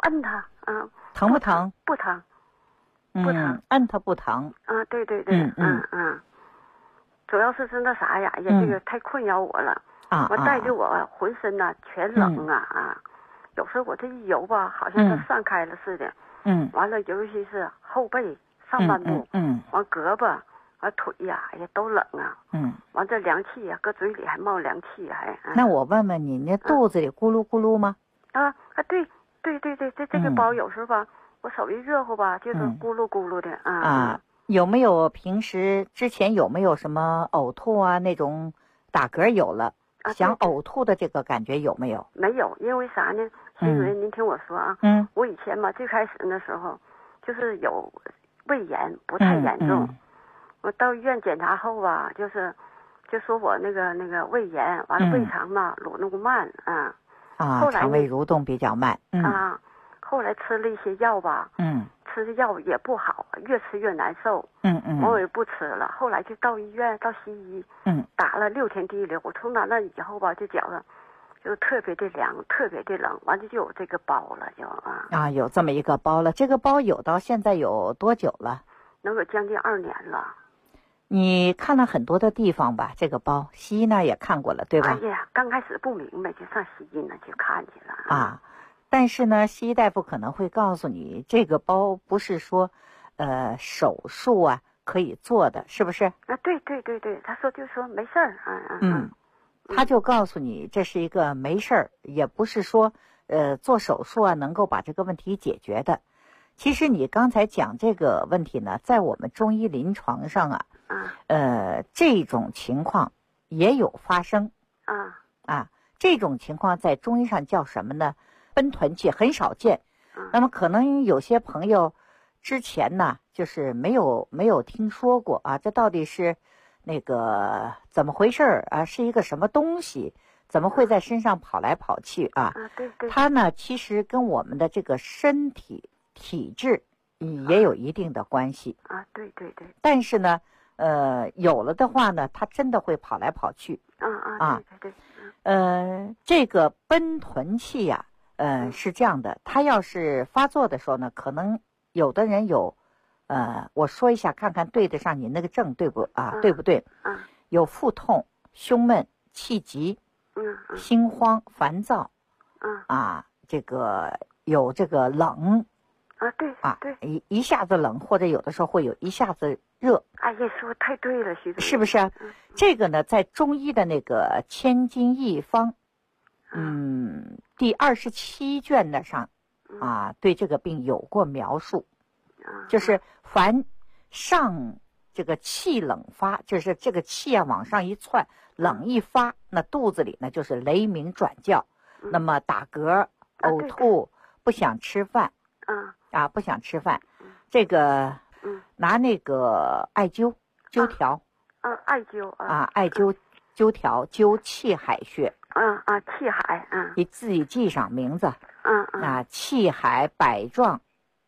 摁它， 疼不疼？ 不疼，不疼， 摁它不疼。 对对对，主要是那啥呀，哎呀，这个太困扰我了。我带着我浑身呐全冷有时候我这一游吧，好像它散开了似的。完了，尤其是后背上半部，完胳膊。完腿呀，哎呀，都冷啊！完这凉气呀，搁嘴里还冒凉气，还。 那我问问你，那肚子里咕噜咕噜吗？ 对，这个包有时候吧，我手一热乎吧，就是咕噜咕噜的有没有之前有没有什么呕吐啊那种打嗝有了，想呕吐的这个感觉有没有？ 没有，因为啥呢？徐主任，您听我说啊，我以前嘛最开始那时候，就是有胃炎，不太严重。我到医院检查后吧，就说我那个胃炎，完了胃肠嘛蠕动慢后来肠胃蠕动比较慢后来吃了一些药吧，吃的药也不好，越吃越难受，我也不吃了。后来就到医院到西医，打了6天滴流。我从那以后吧，就觉得就特别的凉，特别的冷，完了就有这个包了， 有这么一个包了。这个包有到现在有多久了？ 能有将近2年了。 你看了很多的地方吧？这个包西医那也看过了，对吧？ 哎呀，刚开始不明白，就上西医那去看去了但是呢，西医大夫可能会告诉你，这个包不是说手术可以做的，是不是？ 对，他就说没事儿他就告诉你这是一个没事儿，也不是说做手术能够把这个问题解决的。其实你刚才讲这个问题呢，在我们中医临床上这种情况也有发生这种情况在中医上叫什么呢？奔豚气，很少见。那么可能有些朋友之前呢，就是没有听说过这到底是那个怎么回事是一个什么东西？怎么会在身上跑来跑去对， 它呢，其实跟我们的这个身体体质也有一定的关系对。 但是呢，有了的话呢，它真的会跑来跑去对。 这个奔豚气是这样的，它要是发作的时候呢，可能有的人有我说一下看看对得上你那个症对不对？有腹痛、胸闷、气急。心慌、烦躁，这个有这个冷， 对， 一下子冷，或者有的时候会有一下子热。 哎呀，说太对了，徐总， 是不是？这个呢，在中医的那个《千金一方》第27卷的上对这个病有过描述，就是凡上这个气冷发，就是这个气往上一窜，冷一发，那肚子里呢就是雷鸣转叫，那么打嗝、呕吐，不想吃饭，不想吃饭，这个拿那个艾灸条， 艾灸艾灸条灸气海穴， 气海， 你自己记上名字，气海、百状，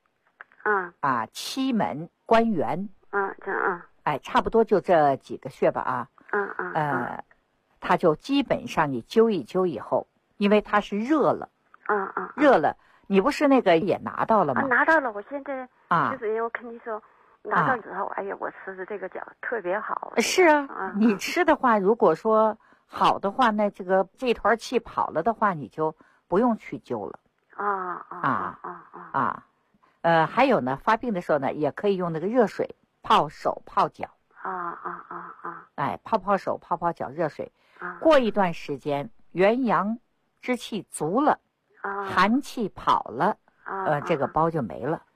七门、关元，差不多就这几个穴吧它就基本上你灸一灸以后，因为它是热了，热了，你不是那个也拿到了吗？ 拿到了，我现在就是因为我跟你说，拿到以后，哎呀，我吃的这个脚特别好。 是你吃的话，如果说好的话，那这团气跑了的话，你就不用去灸了。还有呢，发病的时候呢，也可以用那个热水泡手泡脚。泡手泡脚热水，过一段时间元阳之气足了，寒气跑了，这个包就没了。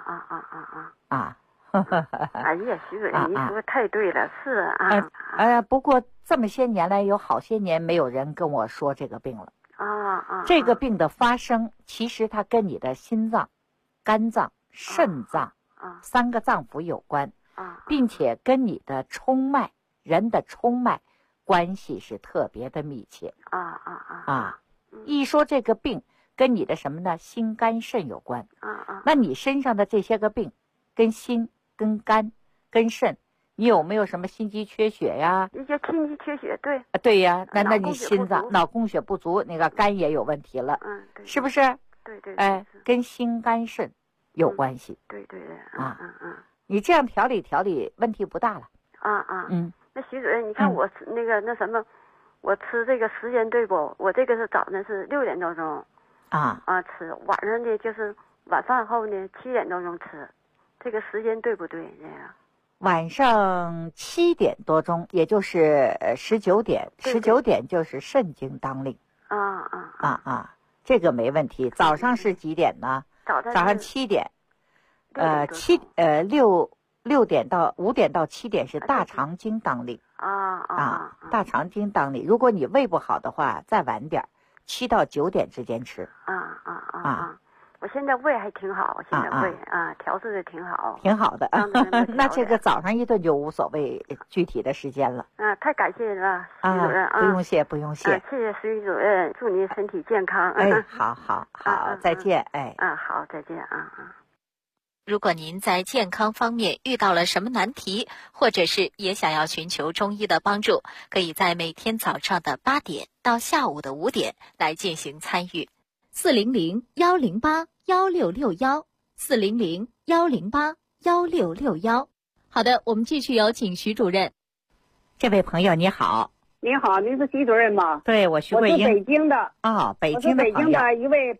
哎呀，徐主任，您说太对了，是不过这么些年来，有好些年没有人跟我说这个病了。这个病的发生，其实它跟你的心脏、肝脏、肾脏3个脏腑有关，并且跟你的冲脉，人的冲脉关系是特别的密切。一说这个病跟你的什么呢？心肝肾有关。那你身上的这些个病，跟心、跟肝、跟肾，你有没有什么心肌缺血呀？ 一些心肌缺血，对。 对呀，那你心脏脑供血不足，那个肝也有问题了，是不是？ 对对， 跟心肝肾有关系。 对对对， 你这样调理问题不大了。 那徐主任，你看我那什么，我吃这个时间对不？我这个是早上是6点多钟，吃，晚上呢就是晚饭后呢7点多钟吃，这个时间对不对？这样。 晚上7点多钟，也就是19点，19点就是肾经当令。这个没问题。早上是几点呢？早上7点，6点到5点到7点是大肠经当令。大肠经当令。如果你胃不好的话，再晚点，7到9点之间吃。 我现在胃还挺好，现在胃调制的挺好， 挺好的。那这个早上一顿就无所谓具体的时间了。 太感谢了，徐主任不用谢，不用谢。 谢谢徐主任，祝您身体健康。 好，再见。 好，再见如果您在健康方面遇到了什么难题，或者是也想要寻求中医的帮助，可以在每天早上的8点到下午的5点来进行参与。400-108-1661，400-108-1661。好的，我们继续有请徐主任。 这位朋友你好。 你好，您是徐主任吗？ 对，我徐桂英。 我是北京的。 北京的朋友。 我是北京的一位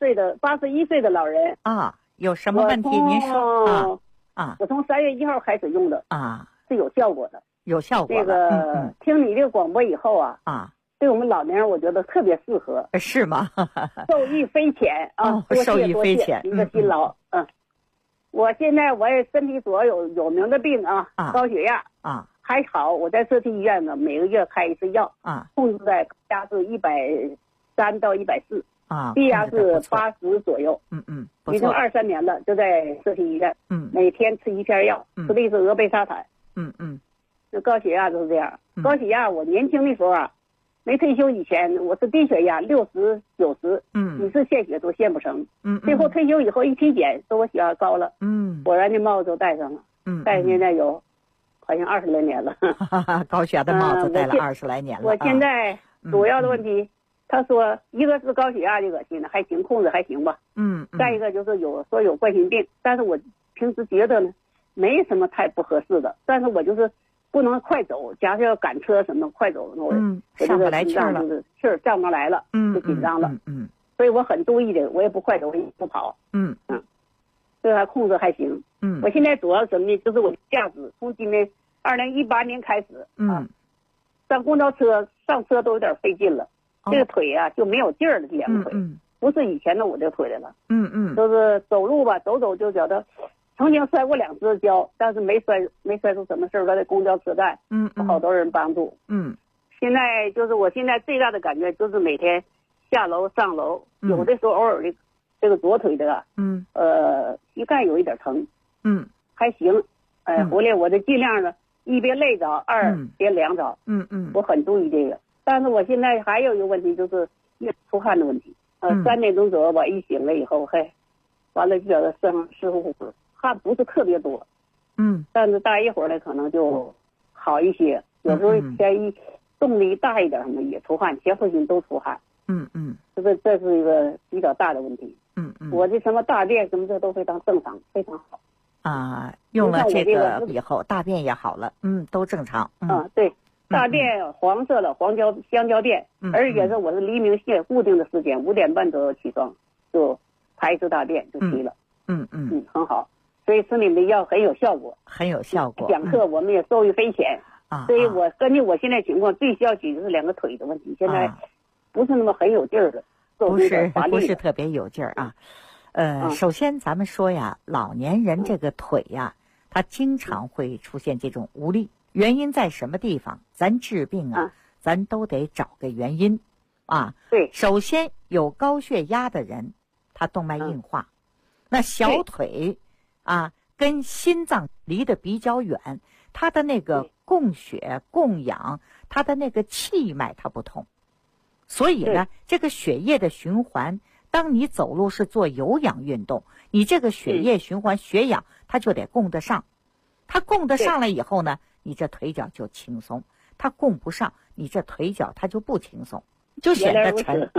81岁的老人。 有什么问题您说。 我从3月1号开始用的。是有效果的。 有效果。 听你这个广播以后对我们老年人我觉得特别适合。 是吗？ 受益匪浅受益匪浅， 您的辛劳。我现在我也身体所有名的病高血压还好，我在社区医院呢，每个月开一次药控制在压是130到140低压是80左右。已经23年了，就在社区医院。每天吃1片药，吃的是俄贝沙坦。那高血压就是这样。高血压我年轻的时候没退休以前我是低血压60、90，你是献血都献不成。最后退休以后一体检说我血压高了，果然这帽子都戴上了。戴现在有好像20来年了。 高血压的帽子戴了20来年了。 我现在主要的问题，他说一个是高血压的恶心的还行，控制还行吧。再一个就是有冠心病，但是我平时觉得呢没什么太不合适的，但是我就是不能快走，假设要赶车什么快走， 上不来气儿了， 气儿上不来了，就紧张了。所以我很注意这个，我也不快走，我也不跑。这还控制还行。我现在主要什么呢？就是我驾驶从今年2018年开始上公交车上车都有点费劲了，这个腿就没有劲儿了，这两个腿不是以前的我这腿的了。就是走路吧，走就觉得。曾经摔过2次跤，但是没摔出什么事儿来，在公交车站，好多人帮助。现在就是我现在最大的感觉就是每天下楼上楼，有的时候偶尔的这个左腿的膝盖有一点疼，还行。回来我就尽量的一别累着，二别凉着。我很注意这个。但是我现在还有一个问题就是越出汗的问题。3点钟左右吧，一醒了以后，完了就觉得身上湿乎乎的。汗不是特别多，但是待一会儿呢，可能就好一些。有时候天动力大一点，什么也出汗，前后心都出汗。这是一个比较大的问题。我这什么大便什么这都非常正常，非常好。 用了这个以后，大便也好了，都正常。 对，大便黄色的香蕉便，而且是我是黎明线固定的时间5点半左右起床，就排一次大便就可以了。很好。所以吃你们的药很有效果， 很有效果。 讲课我们也受益匪浅所以我根据我现在情况，最需要解决是2个腿的问题。现在不是那么很有劲儿的， 不是特别有劲儿首先咱们说呀，老年人这个腿呀，他经常会出现这种无力，原因在什么地方？咱治病咱都得找个原因对， 首先有高血压的人，他动脉硬化，那小腿跟心脏离得比较远，它的那个供血供氧，它的那个气脉它不通，所以呢，这个血液的循环，当你走路是做有氧运动，你这个血液循环血氧它就得供得上，它供得上了以后呢，你这腿脚就轻松，它供不上，你这腿脚它就不轻松，就显得沉。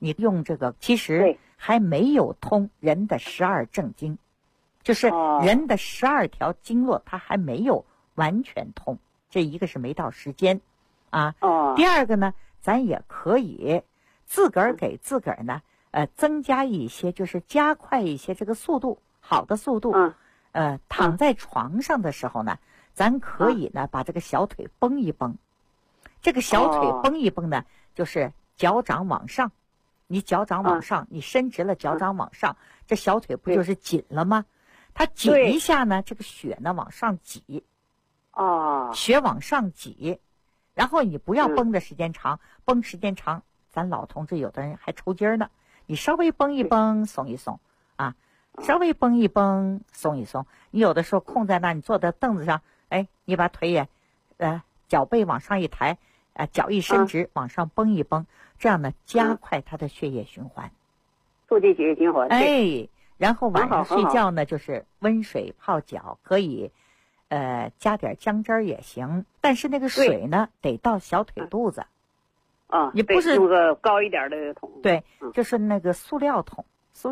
你用这个其实还没有通人的12正经，就是人的12条经络它还没有完全通，这一个是没到时间啊。第二个呢，咱也可以自个儿给自个儿呢增加一些，就是加快一些这个速度，好的速度。躺在床上的时候呢，咱可以呢把这个小腿绷一绷。这个小腿绷一绷呢，就是脚掌往上，你脚掌往上，你伸直了脚掌往上，这小腿不就是紧了吗？它紧一下呢，这个血呢往上挤。血往上挤，然后你不要绷的时间长，绷时间长，咱老同志有的人还抽筋呢。你稍微绷一绷，松一松啊，稍微绷一绷，松一松。你有的时候空在那，你坐在凳子上，哎，你把腿也，脚背往上一抬，脚一伸直，往上绷一绷，这样呢，加快它的血液循环， 促进血液循环。 哎，然后晚上睡觉呢，就是温水泡脚，可以。加点姜汁儿也行，但是那个水呢得到小腿肚子。你不是用个高一点的桶。 对，就是那个塑料桶。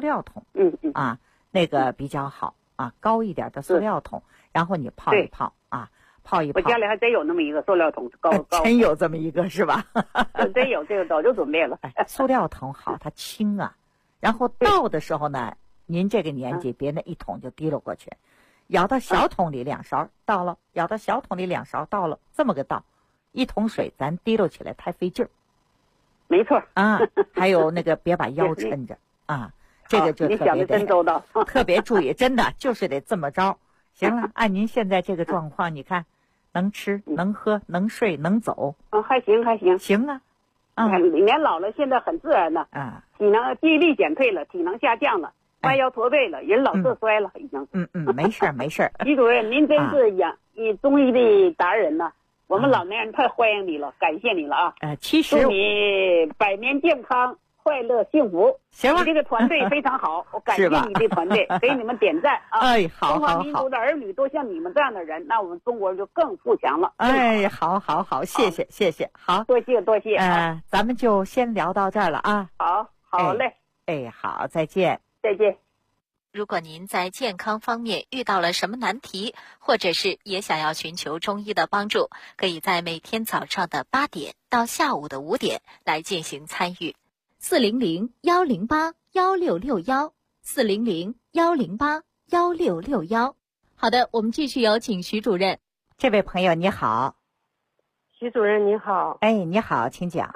那个比较好啊，高一点的塑料桶，然后你泡一泡啊，泡一泡。 我家里还真有那么一个塑料桶，高。 真有这么一个是吧？ 真有，这个早就准备了。 塑料桶好，它轻啊。然后倒的时候呢，您这个年纪别那一桶就滴溜过去。舀到小桶里2勺倒了，舀到小桶里2勺倒了，这么个倒，一桶水咱提溜起来太费劲儿。 没错啊，还有那个别把腰抻着啊，这个就特别真周到， 特别注意，真的就是得这么着。行了，按您现在这个状况，你看能吃能喝能睡能走， 还行还行。 行啊， 年老了现在很自然的啊，记忆力减退了，体能下降了。弯腰驼背了，人老色衰了，已经。 没事没事。 徐主任，您真是你中医的达人呐！我们老年人太欢迎你了，感谢你了啊！ 其实祝你百年健康、快乐、幸福。 行了， 你这个团队非常好，我感谢你的团队，给你们点赞啊！ 好。 中华民族的儿女都像你们这样的人，那我们中国就更富强了。 好，谢谢，好， 多谢。 咱们就先聊到这儿了啊！ 好嘞。 好，再见。 再见。 如果您在健康方面遇到了什么难题，或者是也想要寻求中医的帮助，可以在每天早上的8点到下午的5点来进行参与。400-108-1661，400-108-1661。好的，我们继续有请徐主任。 这位朋友你好。 徐主任你好。 你好，请讲。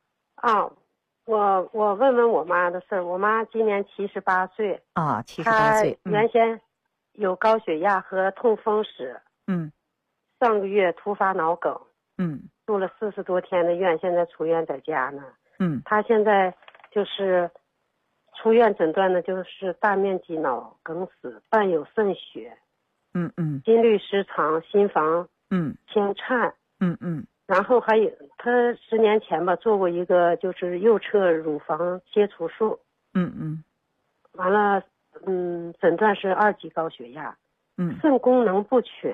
我问问我妈的事儿。我妈今年78岁。 78岁。 原先有高血压和痛风史。上个月突发脑梗。住了40多天的院，现在出院在家呢。她现在就是出院诊断的就是大面积脑梗死，伴有肾血。心律失常，心房牵颤。然后还有，他10年前吧做过一个就是右侧乳房切除术。完了，诊断是2级高血压。肾功能不全。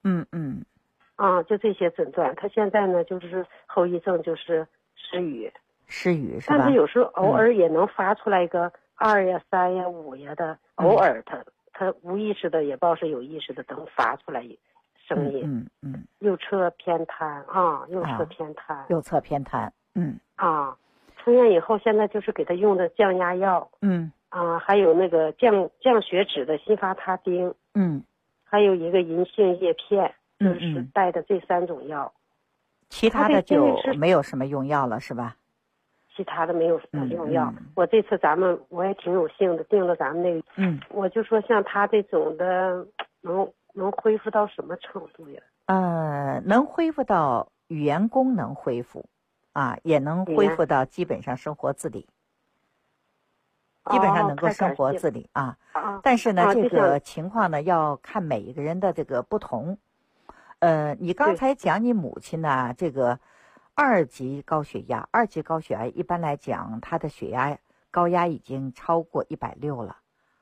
就这些诊断。他现在呢就是后遗症就是失语是吧？ 但是有时候偶尔也能发出来一个2呀、3呀、5呀的，偶尔他无意识的也不知道是有意识的能发出来声音。右侧偏瘫。右侧偏瘫。出院以后现在就是给他用的降压药。还有那个降血脂的辛发他汀。还有一个银杏叶片，就是带的这3种药。 其他的就没有什么用药了是吧？ 其他的没有什么用药。我这次我也挺有幸的订了咱们那个。我就说像他这种的能恢复到什么程度呀？ 能恢复到语言功能恢复，也能恢复到基本上生活自理，基本上能够生活自理但是呢，这个情况呢要看每一个人的这个不同。你刚才讲你母亲呢，这个2级高血压一般来讲，她的血压高压已经超过160了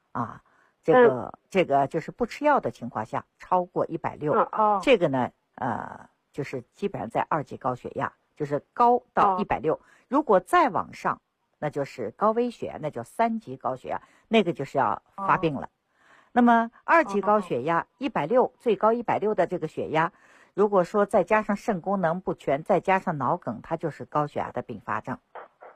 这个就是不吃药的情况下超过160。这个呢就是基本上在2级高血压，就是高到160。如果再往上那就是高危血压，那叫3级高血压，那个就是要发病了。那么2级高血压160，最高160的这个血压，如果说再加上肾功能不全，再加上脑梗，它就是高血压的并发症。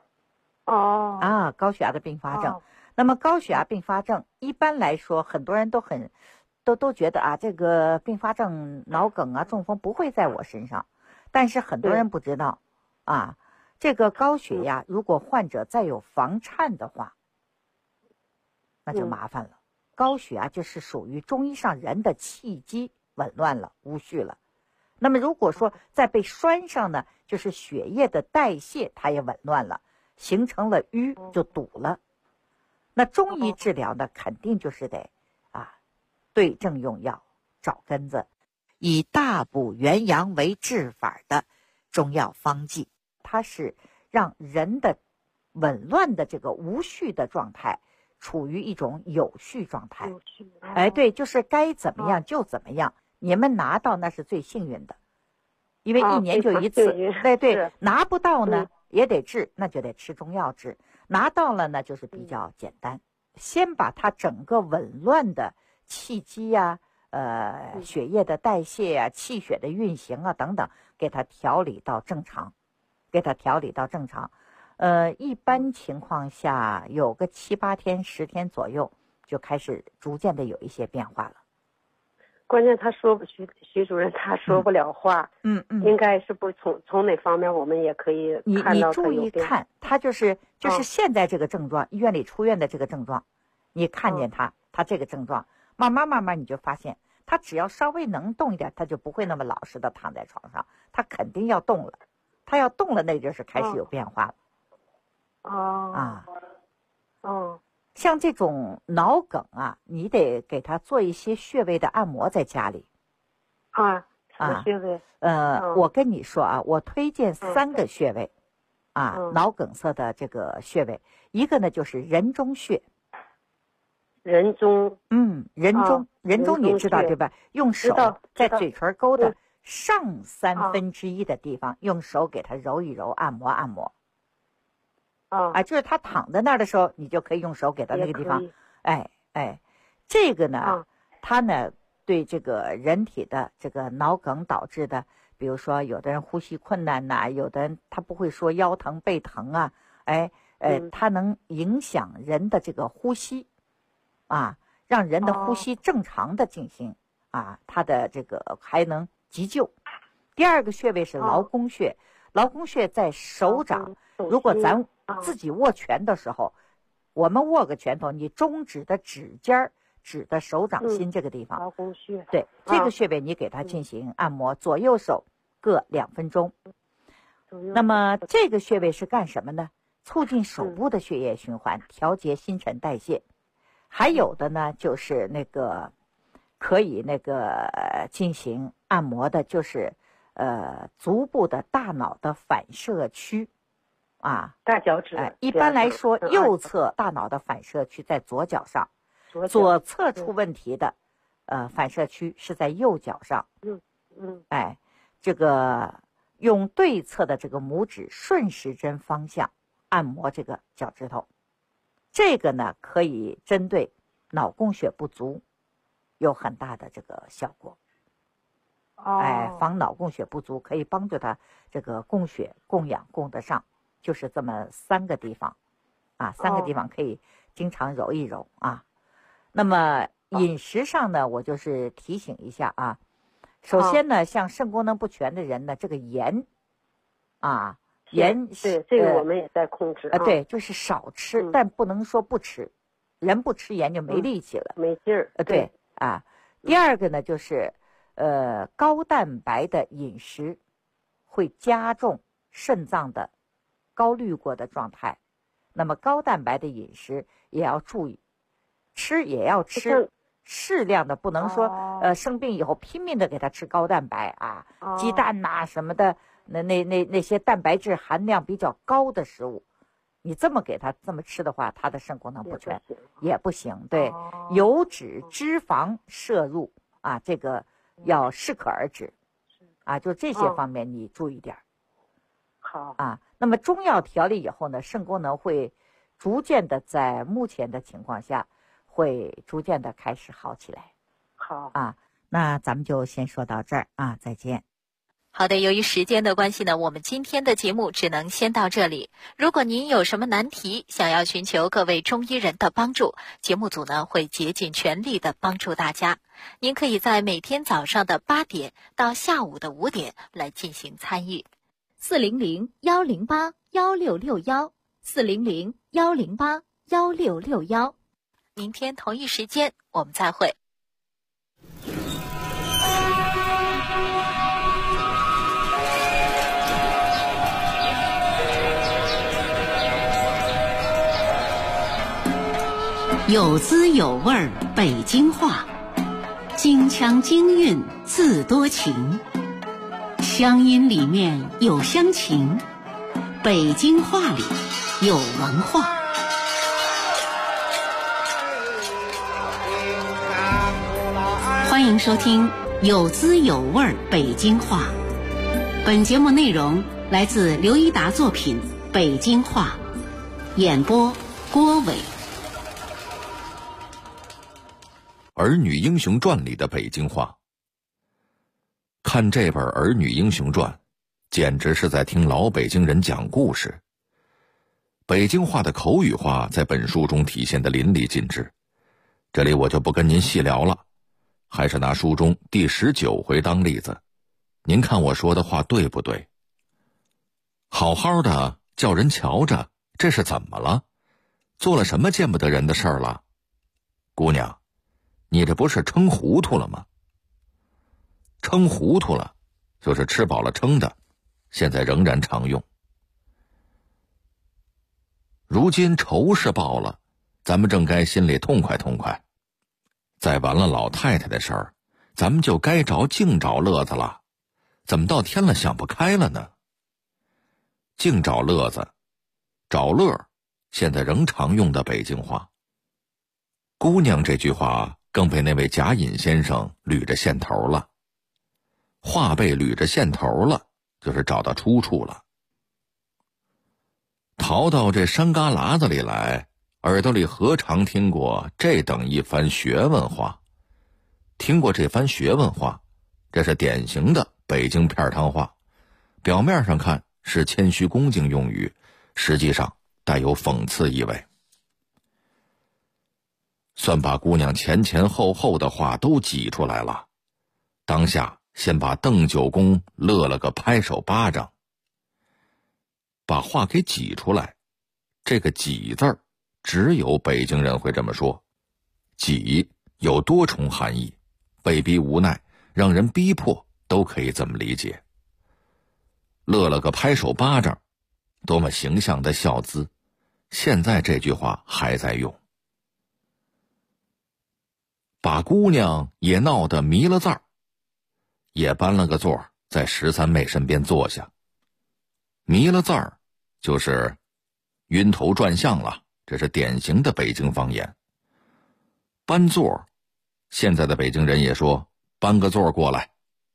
高血压的并发症。那么高血压并发症一般来说，很多人都觉得这个并发症脑梗中风不会在我身上，但是很多人不知道这个高血压如果患者再有房颤的话，那就麻烦了。高血压就是属于中医上人的气机紊乱了，无序了。那么如果说再被拴上呢，就是血液的代谢它也紊乱了，形成了淤，就堵了。那中医治疗呢，肯定就是得对症用药，找根子，以大补元阳为治法的中药方剂，它是让人的紊乱的这个无序的状态处于一种有序状态。对，就是该怎么样就怎么样。你们拿到那是最幸运的，因为1年就一次。对，拿不到呢也得治，那就得吃中药治。拿到了呢就是比较简单，先把它整个紊乱的气机血液的代谢气血的运行等等，给它调理到正常，一般情况下有个7、8天、10天左右，就开始逐渐的有一些变化了。 关键他说徐主任他说不了话，应该是不从哪方面我们也可以看到。 你注意看，他就是现在这个症状，医院里出院的这个症状，你看见他这个症状，慢慢你就发现，他只要稍微能动一点，他就不会那么老实的躺在床上，他肯定要动了，他要动了，那就是开始有变化了。像这种脑梗你得给他做一些穴位的按摩在家里。 什么穴位？ 我跟你说我推荐3个穴位脑梗塞的这个穴位，一个呢就是人中穴。 人中你知道对吧？用手在嘴唇沟的上1/3的地方，用手给他揉一揉，按摩。就是他躺在那儿的时候，你就可以用手给他那个地方。这个呢，他呢对这个人体的这个脑梗导致的，比如说有的人呼吸困难有的人他不会说腰疼背疼它能影响人的这个呼吸让人的呼吸正常的进行它的这个还能急救。第2个穴位是劳宫穴，劳宫穴在手掌，如果咱自己握拳的时候，我们握个拳头，你中指的指尖指的手掌心这个地方， 劳宫穴。 对，这个穴位你给它进行按摩，左右手各2分钟。那么这个穴位是干什么呢？促进手部的血液循环，调节新陈代谢。还有的呢，就是那个可以进行按摩的，就是足部的大脑的反射区大脚趾。 一般来说，右侧大脑的反射区在左脚上，左侧出问题的反射区是在右脚上。这个用对侧的这个拇指顺时针方向按摩这个脚趾头，这个呢可以针对脑供血不足有很大的这个效果。防脑供血不足，可以帮助他这个供血供氧供得上，就是这么3个地方3个地方可以经常揉一揉那么饮食上呢，我就是提醒一下首先呢，像肾功能不全的人呢，这个盐盐对这个我们也在控制对，就是少吃，但不能说不吃，人不吃盐就没力气了， 没劲儿。 对第2个呢，就是高蛋白的饮食会加重肾脏的高滤过的状态，那么高蛋白的饮食也要注意，吃也要吃适量的，不能说生病以后拼命的给他吃高蛋白鸡蛋什么的，那些蛋白质含量比较高的食物，你这么给他这么吃的话，他的肾功能不全也不行。对，油脂脂肪摄入这个要适可而止就这些方面你注意点。 好那么中药调理以后呢，肾功能会逐渐的在目前的情况下会逐渐的开始好起来。 好啊，那咱们就先说到这儿啊，再见。 好的，由于时间的关系呢，我们今天的节目只能先到这里。如果您有什么难题，想要寻求各位中医人的帮助，节目组呢会竭尽全力的帮助大家。您可以在每天早上的8点到下午的5点来进行参与。400-108-1661，400-108-1661。明天同一时间我们再会。 有滋有味儿北京话，京腔京韵自多情，乡音里面有乡情，北京话里有文化。欢迎收听有滋有味儿北京话。本节目内容来自刘一达作品《北京话》，演播郭伟。 《儿女英雄传》里的北京话。看这本《儿女英雄传》，简直是在听老北京人讲故事。北京话的口语化在本书中体现得淋漓尽致，这里我就不跟您细聊了，还是拿书中第19回当例子，您看我说的话对不对？好好的叫人瞧着，这是怎么了？做了什么见不得人的事儿了？姑娘，你这不是撑糊涂了吗？撑糊涂了就是吃饱了撑的，现在仍然常用。如今仇是报了，咱们正该心里痛快痛快。再完了老太太的事儿，咱们就该净找乐子了，怎么到天了想不开了呢？净找乐子，找乐，现在仍常用的北京话。姑娘这句话更被那位贾隐先生捋着线头了。话被捋着线头了，就是找到出处了。逃到这山旮旯子里来，耳朵里何尝听过这等一番学问话？听过这番学问话，这是典型的北京片汤话，表面上看是谦虚恭敬用语，实际上带有讽刺意味。算把姑娘前前后后的话都挤出来了，当下先把邓九公乐了个拍手巴掌。把话给挤出来，这个挤字儿只有北京人会这么说。挤有多重含义，被逼无奈，让人逼迫，都可以这么理解。乐了个拍手巴掌，多么形象的笑姿，现在这句话还在用。把姑娘也闹得迷了字儿，也搬了个座在13妹身边坐下。迷了字儿就是晕头转向了，这是典型的北京方言。搬座，现在的北京人也说搬个座过来。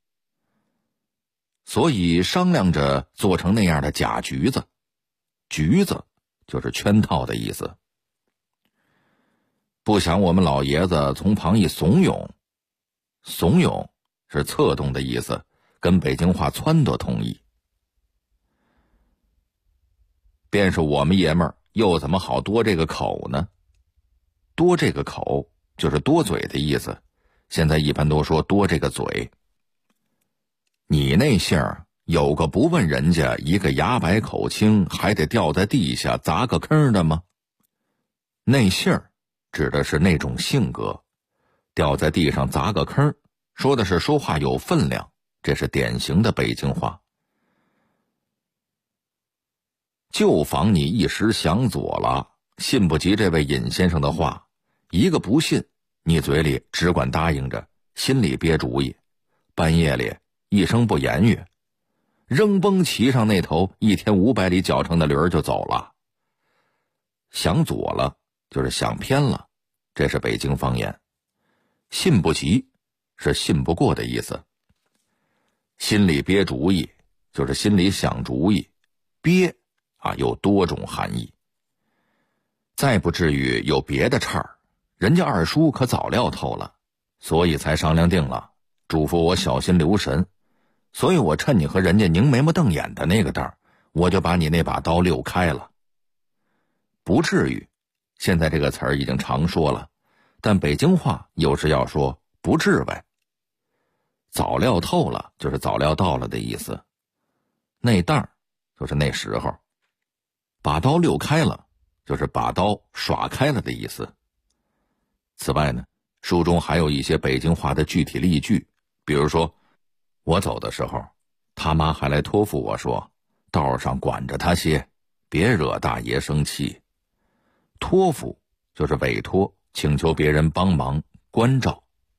所以商量着做成那样的假局子，局子就是圈套的意思。不想我们老爷子从旁一怂恿，怂恿是策动的意思，跟北京话撺掇同义。便是我们爷们儿又怎么好多这个口呢？多这个口就是多嘴的意思，现在一般都说多这个嘴。你那姓儿有个不问人家一个牙白口清还得掉在地下砸个坑的吗？那姓儿指的是那种性格，掉在地上砸个坑，说的是说话有分量，这是典型的北京话。就防你一时想左了，信不及这位尹先生的话，一个不信，你嘴里只管答应着，心里憋主意，半夜里一声不言语，扔崩骑上那头1天500里脚程的驴儿就走了。想左了就是想偏了，这是北京方言。信不及是信不过的意思。心里憋主意就是心里想主意，憋有多种含义。 再不至于有别的岔儿，人家二叔可早料透了，所以才商量定了，嘱咐我小心留神。所以我趁你和人家拧眉毛瞪眼的那个当，我就把你那把刀溜开了。不至于，现在这个词儿已经常说了，但北京话有时要说不至为。早料透了就是早料到了的意思，那当就是那时候，把刀溜开了就是把刀耍开了的意思。此外呢，书中还有一些北京话的具体例句，比如说我走的时候，他妈还来托付我说，道上管着他些，别惹大爷生气。托付就是委托，请求别人帮忙关照。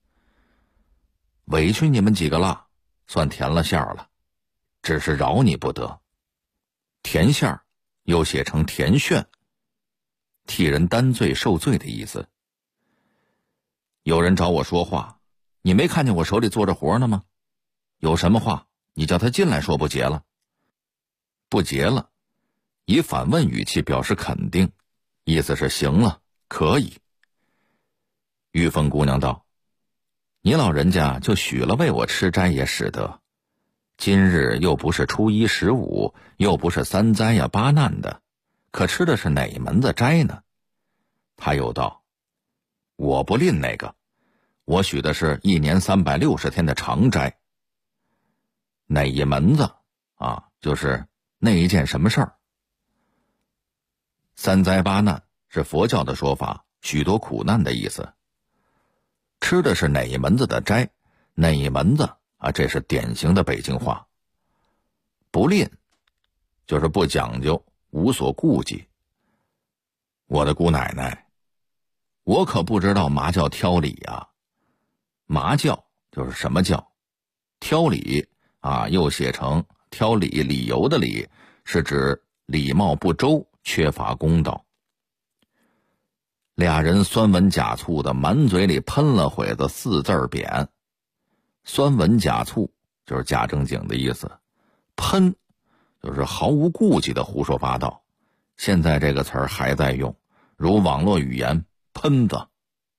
委屈你们几个了，算填了馅儿了，只是饶你不得。填馅儿又写成填炫，替人担罪受罪的意思。有人找我说话，你没看见我手里做着活呢吗？有什么话你叫他进来说，不结了。不结了，以反问语气表示肯定，意思是行了，可以。玉凤姑娘道，你老人家就许了为我吃斋也使得，今日又不是初一15，又不是三灾呀八难的，可吃的是哪门子斋呢？他又道，我不吝那个，我许的是1年360天的长斋。哪一门子啊？就是那一件什么事儿。三灾八难是佛教的说法，许多苦难的意思。吃的是哪一门子的斋，哪一门子啊？这是典型的北京话。不吝就是不讲究，无所顾忌。我的姑奶奶，我可不知道嘛叫挑理啊。嘛教就是什么教，挑理啊，又写成挑理，理由的理，是指礼貌不周，缺乏公道。俩人酸文假醋的满嘴里喷了会子4字贬。酸文假醋就是假正经的意思，喷就是毫无顾忌的胡说八道。现在这个词儿还在用，如网络语言喷子。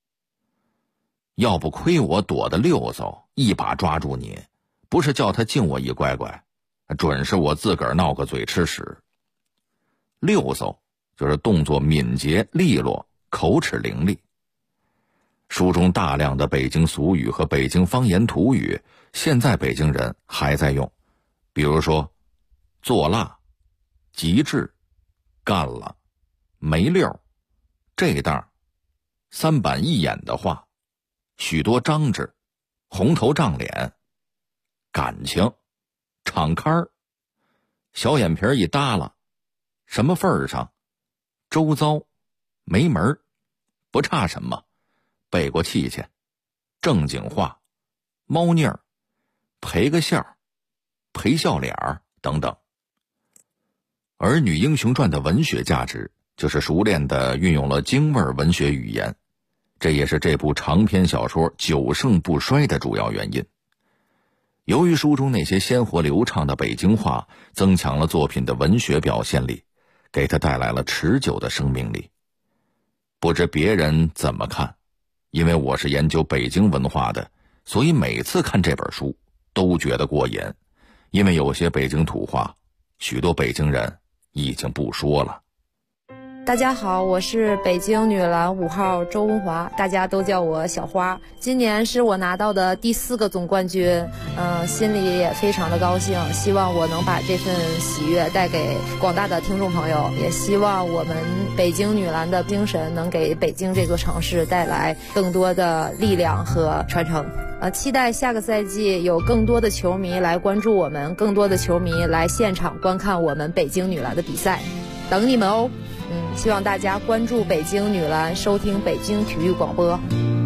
要不亏我躲得溜嗖，一把抓住你，不是叫他敬我一乖乖，准是我自个儿闹个嘴吃屎。溜嗖就是动作敏捷利落，口齿伶俐。书中大量的北京俗语和北京方言土语，现在北京人还在用，比如说做辣、极致、干了、没溜、这当、三板一眼的话、许多张纸、红头胀脸、感情、敞开儿、小眼皮一耷拉、什么份儿上、周遭、没门儿、不差什么、背过气去、正经话、猫腻儿、赔个笑、赔笑脸儿等等。《儿女英雄传》的文学价值就是熟练地运用了京味文学语言，这也是这部长篇小说久盛不衰的主要原因。由于书中那些鲜活流畅的北京话增强了作品的文学表现力，给它带来了持久的生命力。不知别人怎么看，因为我是研究北京文化的，所以每次看这本书都觉得过瘾，因为有些北京土话许多北京人已经不说了。 大家好，我是北京女篮5号周文华，大家都叫我小花。今年是我拿到的第4个总冠军，心里也非常的高兴，希望我能把这份喜悦带给广大的听众朋友，也希望我们北京女篮的精神能给北京这座城市带来更多的力量和传承。期待下个赛季有更多的球迷来关注我们，更多的球迷来现场观看我们北京女篮的比赛，等你们哦。希望大家关注北京女篮，收听北京体育广播。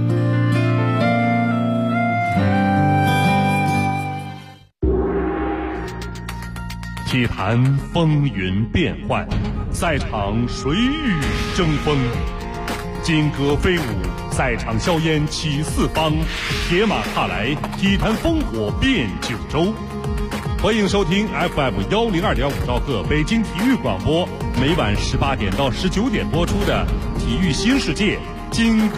体坛风云变幻，赛场谁与争锋？金戈飞舞，赛场硝烟起四方，铁马踏来，体坛烽火遍九州。 欢迎收听 FM 102.5兆赫北京体育广播，每晚18点到19点播出的《体育新世界》金歌。